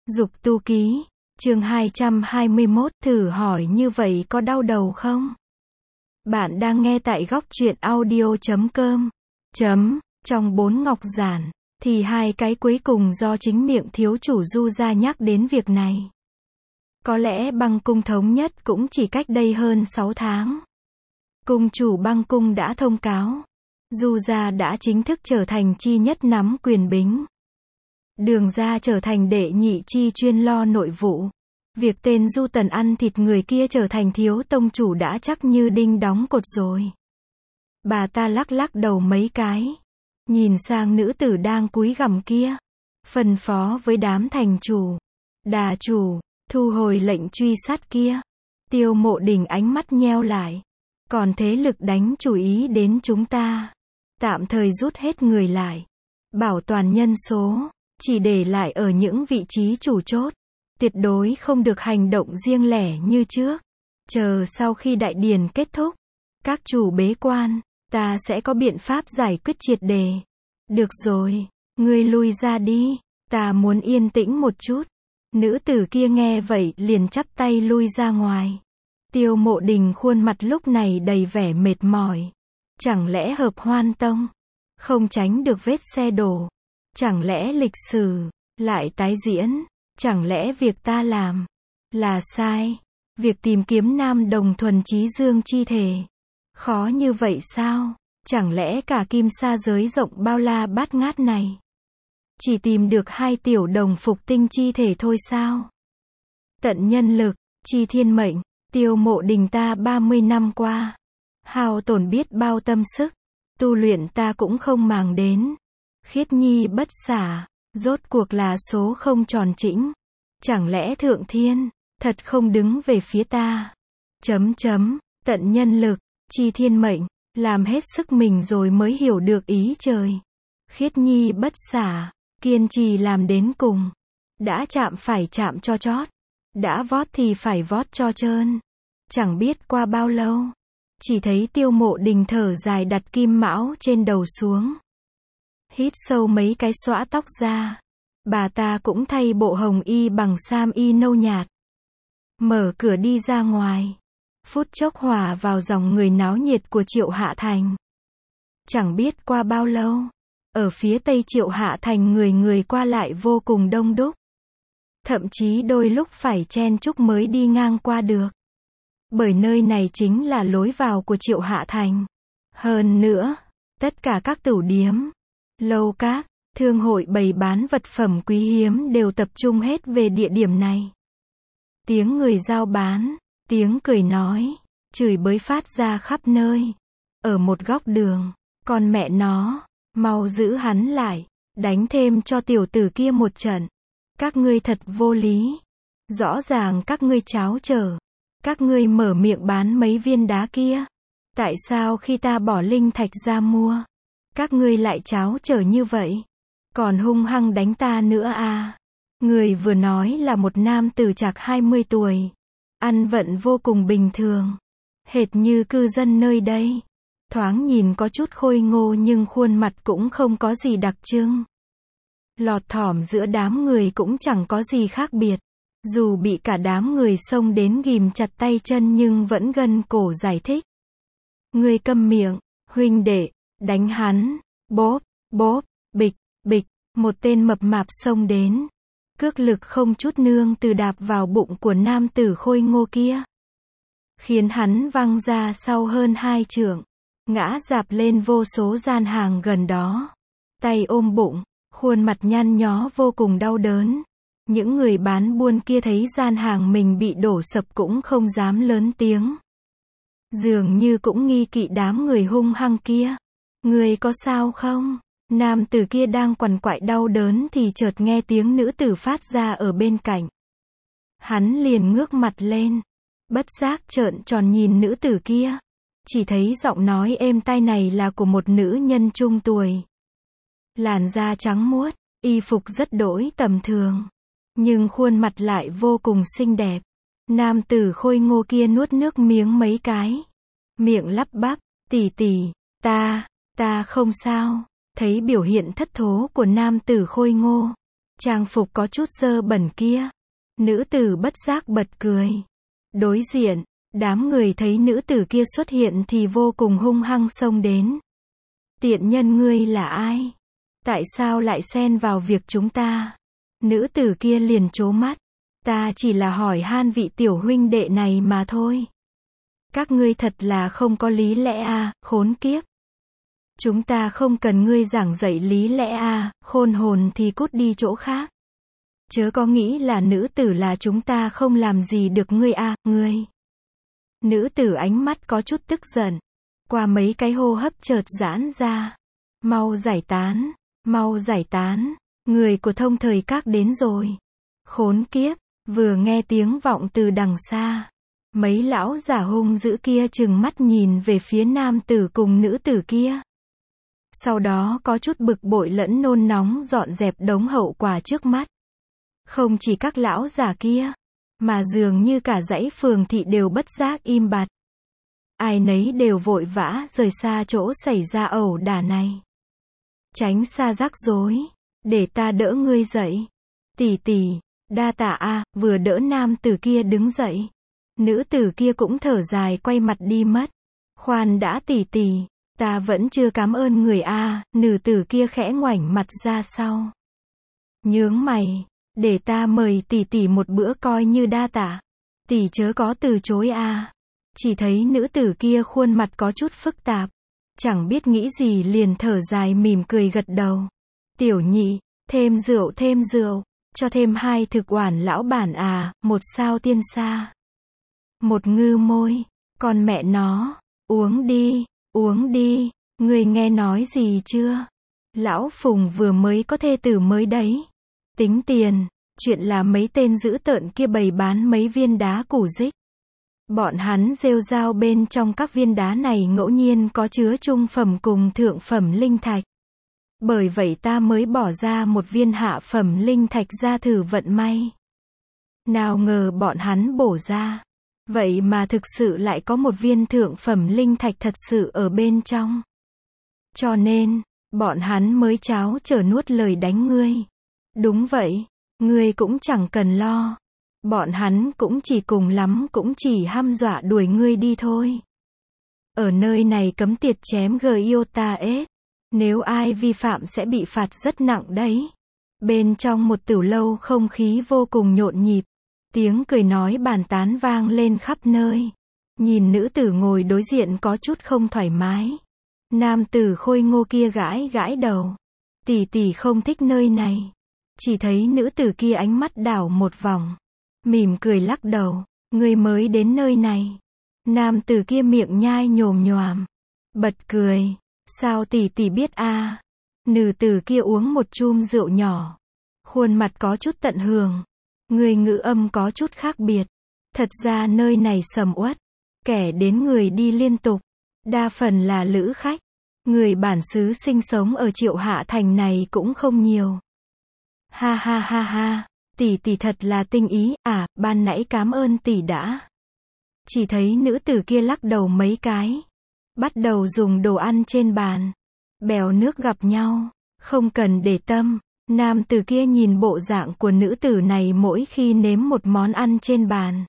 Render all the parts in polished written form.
Dục tu ký, chương 221, thử hỏi như vậy có đau đầu không? Bạn đang nghe tại góc truyện audio.com. Trong 4 ngọc giản, thì 2 cái cuối cùng do chính miệng thiếu chủ Du Gia nhắc đến việc này. Có lẽ Băng Cung thống nhất cũng chỉ cách đây hơn 6 tháng. Cung chủ Băng Cung đã thông cáo, Du Gia đã chính thức trở thành chi nhất nắm quyền bính. Đường Gia trở thành đệ nhị chi chuyên lo nội vụ. Việc tên Du Tần ăn thịt người kia trở thành thiếu tông chủ đã chắc như đinh đóng cột rồi. Bà ta lắc lắc đầu mấy cái, nhìn sang nữ tử đang cúi gằm kia, phân phó với đám thành chủ, đà chủ, thu hồi lệnh truy sát kia. Tiêu Mộ Đình ánh mắt nheo lại. Còn thế lực đánh chú ý đến chúng ta, tạm thời rút hết người lại, bảo toàn nhân số, chỉ để lại ở những vị trí chủ chốt, tuyệt đối không được hành động riêng lẻ như trước. Chờ sau khi đại điển kết thúc, các chủ bế quan, ta sẽ có biện pháp giải quyết triệt đề. Được rồi, ngươi lui ra đi, ta muốn yên tĩnh một chút. Nữ tử kia nghe vậy liền chắp tay lui ra ngoài. Tiêu Mộ Đình khuôn mặt lúc này đầy vẻ mệt mỏi. Chẳng lẽ Hợp Hoan Tông không tránh được vết xe đổ? Chẳng lẽ lịch sử lại tái diễn? Chẳng lẽ việc ta làm là sai? Việc tìm kiếm Nam Đồng Thuần Chí Dương chi thể khó như vậy sao? Chẳng lẽ cả Kim Sa giới rộng bao la bát ngát này chỉ tìm được 2 tiểu đồng phục tinh chi thể thôi sao? Tận nhân lực, chi thiên mệnh, Tiêu Mộ Đình ta 30 năm qua, hao tổn biết bao tâm sức, tu luyện ta cũng không màng đến. Khiết nhi bất xả, rốt cuộc là số không tròn chỉnh. Chẳng lẽ Thượng Thiên thật không đứng về phía ta? Tận nhân lực, chi thiên mệnh, làm hết sức mình rồi mới hiểu được ý trời. Khiết nhi bất xả, kiên trì làm đến cùng. Đã chạm phải chạm cho chót, đã vót thì phải vót cho trơn. Chẳng biết qua bao lâu, chỉ thấy Tiêu Mộ Đình thở dài đặt kim mão trên đầu xuống, hít sâu mấy cái xõa tóc ra. Bà ta cũng thay bộ hồng y bằng sam y nâu nhạt, mở cửa đi ra ngoài, phút chốc hòa vào dòng người náo nhiệt của Triệu Hạ Thành. Chẳng biết qua bao lâu, ở phía tây Triệu Hạ Thành người người qua lại vô cùng đông đúc, thậm chí đôi lúc phải chen chúc mới đi ngang qua được. Bởi nơi này chính là lối vào của Triệu Hạ Thành. Hơn nữa, tất cả các tửu điếm, lâu các, thương hội bày bán vật phẩm quý hiếm đều tập trung hết về địa điểm này. Tiếng người giao bán, tiếng cười nói, chửi bới phát ra khắp nơi. Ở một góc đường, con mẹ nó, mau giữ hắn lại, đánh thêm cho tiểu tử kia một trận. Các ngươi thật vô lý. Rõ ràng các ngươi cháo trở. Các ngươi mở miệng bán mấy viên đá kia. Tại sao khi ta bỏ linh thạch ra mua, các ngươi lại cháo trở như vậy? Còn hung hăng đánh ta nữa à? Người vừa nói là một nam tử chạc 20 tuổi. Ăn vận vô cùng bình thường, hệt như cư dân nơi đây. Thoáng nhìn có chút khôi ngô nhưng khuôn mặt cũng không có gì đặc trưng. Lọt thỏm giữa đám người cũng chẳng có gì khác biệt. Dù bị cả đám người xông đến ghìm chặt tay chân nhưng vẫn gân cổ giải thích. Ngươi câm miệng, huynh đệ, đánh hắn. Bốp, bốp, bịch, bịch, một tên mập mạp xông đến. Cước lực không chút nương từ đạp vào bụng của nam tử khôi ngô kia, khiến hắn văng ra sau hơn 2 trượng, ngã rạp lên vô số gian hàng gần đó. Tay ôm bụng, khuôn mặt nhăn nhó vô cùng đau đớn. Những người bán buôn kia thấy gian hàng mình bị đổ sập cũng không dám lớn tiếng. Dường như cũng nghi kỵ đám người hung hăng kia. Người có sao không? Nam tử kia đang quằn quại đau đớn thì chợt nghe tiếng nữ tử phát ra ở bên cạnh. Hắn liền ngước mặt lên, bất giác trợn tròn nhìn nữ tử kia. Chỉ thấy giọng nói êm tai này là của một nữ nhân trung tuổi. Làn da trắng muốt, y phục rất đỗi tầm thường, nhưng khuôn mặt lại vô cùng xinh đẹp. Nam tử khôi ngô kia nuốt nước miếng mấy cái, miệng lắp bắp, tỷ tỷ, ta không sao. Thấy biểu hiện thất thố của nam tử khôi ngô, trang phục có chút dơ bẩn kia. Nữ tử bất giác bật cười. Đối diện, đám người thấy nữ tử kia xuất hiện thì vô cùng hung hăng xông đến. Tiện nhân ngươi là ai? Tại sao lại xen vào việc chúng ta? Nữ tử kia liền trố mắt. Ta chỉ là hỏi han vị tiểu huynh đệ này mà thôi. Các ngươi thật là không có lý lẽ à, khốn kiếp. Chúng ta không cần ngươi giảng dạy lý lẽ à, khôn hồn thì cút đi chỗ khác. Chớ có nghĩ là nữ tử là chúng ta không làm gì được ngươi à, ngươi. Nữ tử ánh mắt có chút tức giận. Qua mấy cái hô hấp chợt giãn ra. Mau giải tán, mau giải tán. Người của Thông Thời Các đến rồi. Khốn kiếp, vừa nghe tiếng vọng từ đằng xa. Mấy lão giả hung dữ kia trừng mắt nhìn về phía nam tử cùng nữ tử kia. Sau đó có chút bực bội lẫn nôn nóng dọn dẹp đống hậu quả trước mắt. Không chỉ các lão giả kia, mà dường như cả dãy phường thị đều bất giác im bặt. Ai nấy đều vội vã rời xa chỗ xảy ra ẩu đả này. Tránh xa rắc rối, để ta đỡ ngươi dậy. Tỷ tỷ, đa tạ a, vừa đỡ nam tử kia đứng dậy. Nữ tử kia cũng thở dài quay mặt đi mất. Khoan đã tỷ tỷ, ta vẫn chưa cảm ơn người a, nữ tử kia khẽ ngoảnh mặt ra sau. Nhướng mày, để ta mời tỷ tỷ một bữa coi như đa tạ. Tỷ chớ có từ chối a. Chỉ thấy nữ tử kia khuôn mặt có chút phức tạp. Chẳng biết nghĩ gì liền thở dài mỉm cười gật đầu. Tiểu nhị, thêm rượu, cho thêm 2 thực oản lão bản à, 1 sao tiên sa. Một ngư môi, con mẹ nó, uống đi, người nghe nói gì chưa? Lão Phùng vừa mới có thê tử mới đấy. Tính tiền, chuyện là mấy tên dữ tợn kia bày bán mấy viên đá củ dích. Bọn hắn rêu rao bên trong các viên đá này ngẫu nhiên có chứa trung phẩm cùng thượng phẩm linh thạch. Bởi vậy ta mới bỏ ra 1 viên hạ phẩm linh thạch ra thử vận may. Nào ngờ bọn hắn bổ ra. Vậy mà thực sự lại có 1 viên thượng phẩm linh thạch thật sự ở bên trong. Cho nên, bọn hắn mới cháo trở nuốt lời đánh ngươi. Đúng vậy, ngươi cũng chẳng cần lo. Bọn hắn cũng chỉ cùng lắm cũng chỉ hăm dọa đuổi ngươi đi thôi. Ở nơi này cấm tiệt chém Giota S. Nếu ai vi phạm sẽ bị phạt rất nặng đấy. Bên trong một tiểu lâu không khí vô cùng nhộn nhịp. Tiếng cười nói bàn tán vang lên khắp nơi. Nhìn nữ tử ngồi đối diện có chút không thoải mái. Nam tử khôi ngô kia gãi gãi đầu. Tỷ tỷ không thích nơi này. Chỉ thấy nữ tử kia ánh mắt đảo một vòng. Mỉm cười lắc đầu. Ngươi mới đến nơi này. Nam tử kia miệng nhai nhồm nhoàm. Bật cười. Sao tỷ tỷ biết a? Nữ tử kia uống một chum rượu nhỏ. Khuôn mặt có chút tận hưởng. Người ngữ âm có chút khác biệt. Thật ra nơi này sầm uất. Kẻ đến người đi liên tục. Đa phần là lữ khách. Người bản xứ sinh sống ở Triệu Hạ Thành này cũng không nhiều. Ha ha ha ha. Tỷ tỷ thật là tinh ý. À, ban nãy cảm ơn tỷ đã. Chỉ thấy nữ tử kia lắc đầu mấy cái. Bắt đầu dùng đồ ăn trên bàn. Bèo nước gặp nhau. Không cần để tâm. Nam tử kia nhìn bộ dạng của nữ tử này mỗi khi nếm một món ăn trên bàn.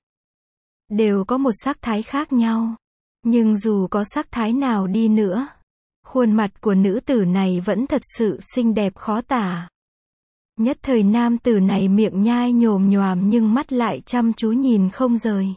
Đều có một sắc thái khác nhau. Nhưng dù có sắc thái nào đi nữa. Khuôn mặt của nữ tử này vẫn thật sự xinh đẹp khó tả. Nhất thời nam tử này miệng nhai nhồm nhoàm nhưng mắt lại chăm chú nhìn không rời.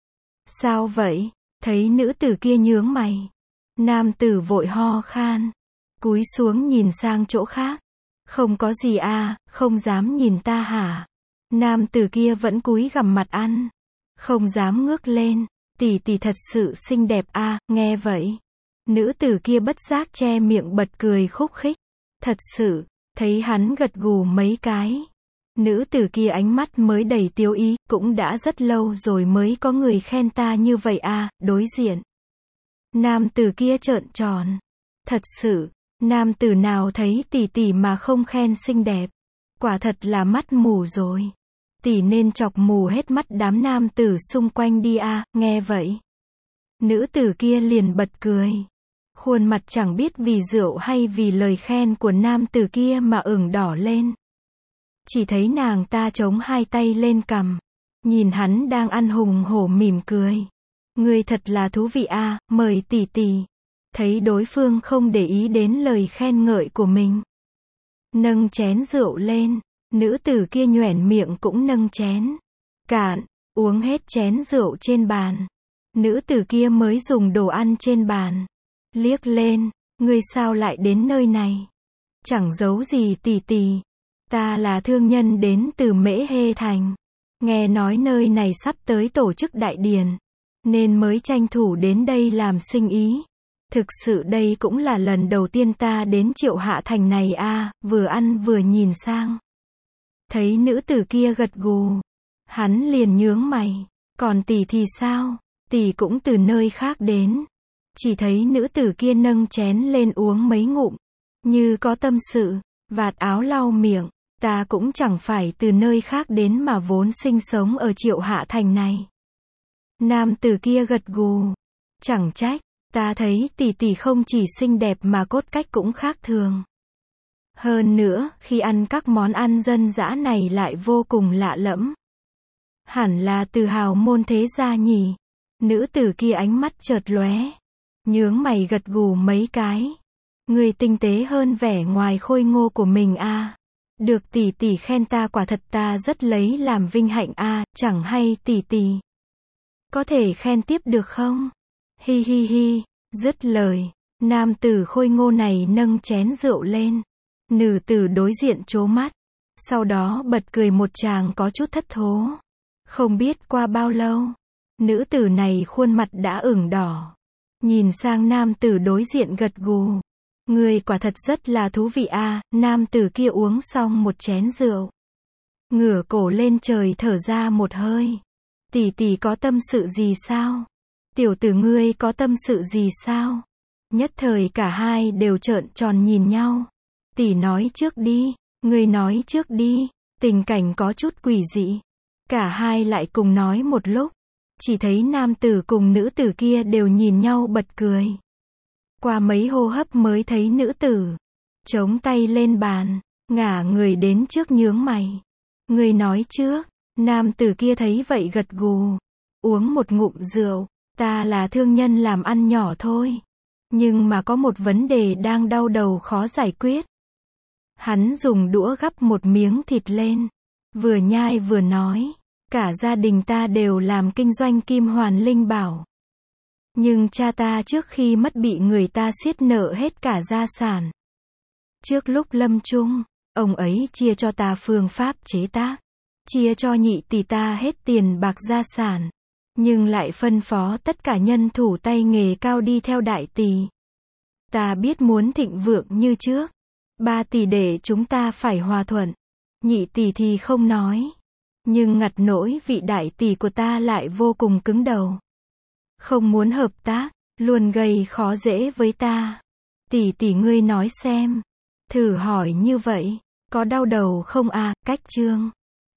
Sao vậy? Thấy nữ tử kia nhướng mày. Nam tử vội ho khan. Cúi xuống nhìn sang chỗ khác. Không có gì à, không dám nhìn ta hả? Nam tử kia vẫn cúi gằm mặt ăn. Không dám ngước lên. Tỷ tỷ thật sự xinh đẹp à, nghe vậy. Nữ tử kia bất giác che miệng bật cười khúc khích. Thật sự, thấy hắn gật gù mấy cái. Nữ tử kia ánh mắt mới đầy tiêu ý, cũng đã rất lâu rồi mới có người khen ta như vậy à, đối diện. Nam tử kia trợn tròn. Thật sự, nam tử nào thấy tỷ tỷ mà không khen xinh đẹp. Quả thật là mắt mù rồi. Tỷ nên chọc mù hết mắt đám nam tử xung quanh đi à, nghe vậy. Nữ tử kia liền bật cười. Khuôn mặt chẳng biết vì rượu hay vì lời khen của nam tử kia mà ửng đỏ lên. Chỉ thấy nàng ta chống hai tay lên cằm, nhìn hắn đang ăn hùng hổ mỉm cười. Ngươi thật là thú vị a, mời tỷ tỷ. Thấy đối phương không để ý đến lời khen ngợi của mình, nâng chén rượu lên, nữ tử kia nhoẻn miệng cũng nâng chén. Cạn, uống hết chén rượu trên bàn. Nữ tử kia mới dùng đồ ăn trên bàn. Liếc lên, ngươi sao lại đến nơi này? Chẳng giấu gì tỷ tỷ. Ta là thương nhân đến từ Mễ Hê Thành. Nghe nói nơi này sắp tới tổ chức đại điển, nên mới tranh thủ đến đây làm sinh ý. Thực sự đây cũng là lần đầu tiên ta đến Triệu Hạ Thành này a. Vừa ăn vừa nhìn sang. Thấy nữ tử kia gật gù, hắn liền nhướng mày. Còn tỷ thì sao? Tỷ cũng từ nơi khác đến. Chỉ thấy nữ tử kia nâng chén lên uống mấy ngụm, như có tâm sự, vạt áo lau miệng. Ta cũng chẳng phải từ nơi khác đến mà vốn sinh sống ở Triệu Hạ Thành này. Nam tử kia gật gù. Chẳng trách, ta thấy tỷ tỷ không chỉ xinh đẹp mà cốt cách cũng khác thường. Hơn nữa, khi ăn các món ăn dân dã này lại vô cùng lạ lẫm. Hẳn là từ hào môn thế gia nhỉ. Nữ tử kia ánh mắt chợt lóe, nhướng mày gật gù mấy cái. Người tinh tế hơn vẻ ngoài khôi ngô của mình a. Được tỷ tỷ khen ta quả thật ta rất lấy làm vinh hạnh a, chẳng hay tỷ tỷ có thể khen tiếp được không? Hi hi hi, dứt lời, nam tử khôi ngô này nâng chén rượu lên. Nữ tử đối diện trố mắt, sau đó bật cười một tràng có chút thất thố. Không biết qua bao lâu, nữ tử này khuôn mặt đã ửng đỏ, nhìn sang nam tử đối diện gật gù. Người quả thật rất là thú vị a. Nam tử kia uống xong một chén rượu, ngửa cổ lên trời thở ra một hơi. Tỷ tỷ có tâm sự gì sao? Tiểu tử ngươi có tâm sự gì sao? Nhất thời cả hai đều trợn tròn nhìn nhau. Tỷ nói trước đi, ngươi nói trước đi. Tình cảnh có chút quỷ dị. Cả hai lại cùng nói một lúc. Chỉ thấy nam tử cùng nữ tử kia đều nhìn nhau bật cười. Qua mấy hô hấp mới thấy nữ tử chống tay lên bàn, ngả người đến trước nhướng mày. Ngươi nói trước. Nam tử kia thấy vậy gật gù, uống một ngụm rượu. Ta là thương nhân làm ăn nhỏ thôi, nhưng mà có một vấn đề đang đau đầu khó giải quyết. Hắn dùng đũa gắp một miếng thịt lên, vừa nhai vừa nói. Cả gia đình ta đều làm kinh doanh kim hoàn linh bảo. Nhưng cha ta trước khi mất bị người ta xiết nợ hết cả gia sản. Trước lúc lâm chung, ông ấy chia cho ta phương pháp chế tác, chia cho nhị tỷ ta hết tiền bạc gia sản, nhưng lại phân phó tất cả nhân thủ tay nghề cao đi theo đại tỷ. Ta biết muốn thịnh vượng như trước, 3 tỷ để chúng ta phải hòa thuận. Nhị tỷ thì không nói, nhưng ngặt nỗi vị đại tỷ của ta lại vô cùng cứng đầu, không muốn hợp tác, luôn gây khó dễ với ta. Tỷ tỷ ngươi nói xem, thử hỏi như vậy, có đau đầu không a? Cách chương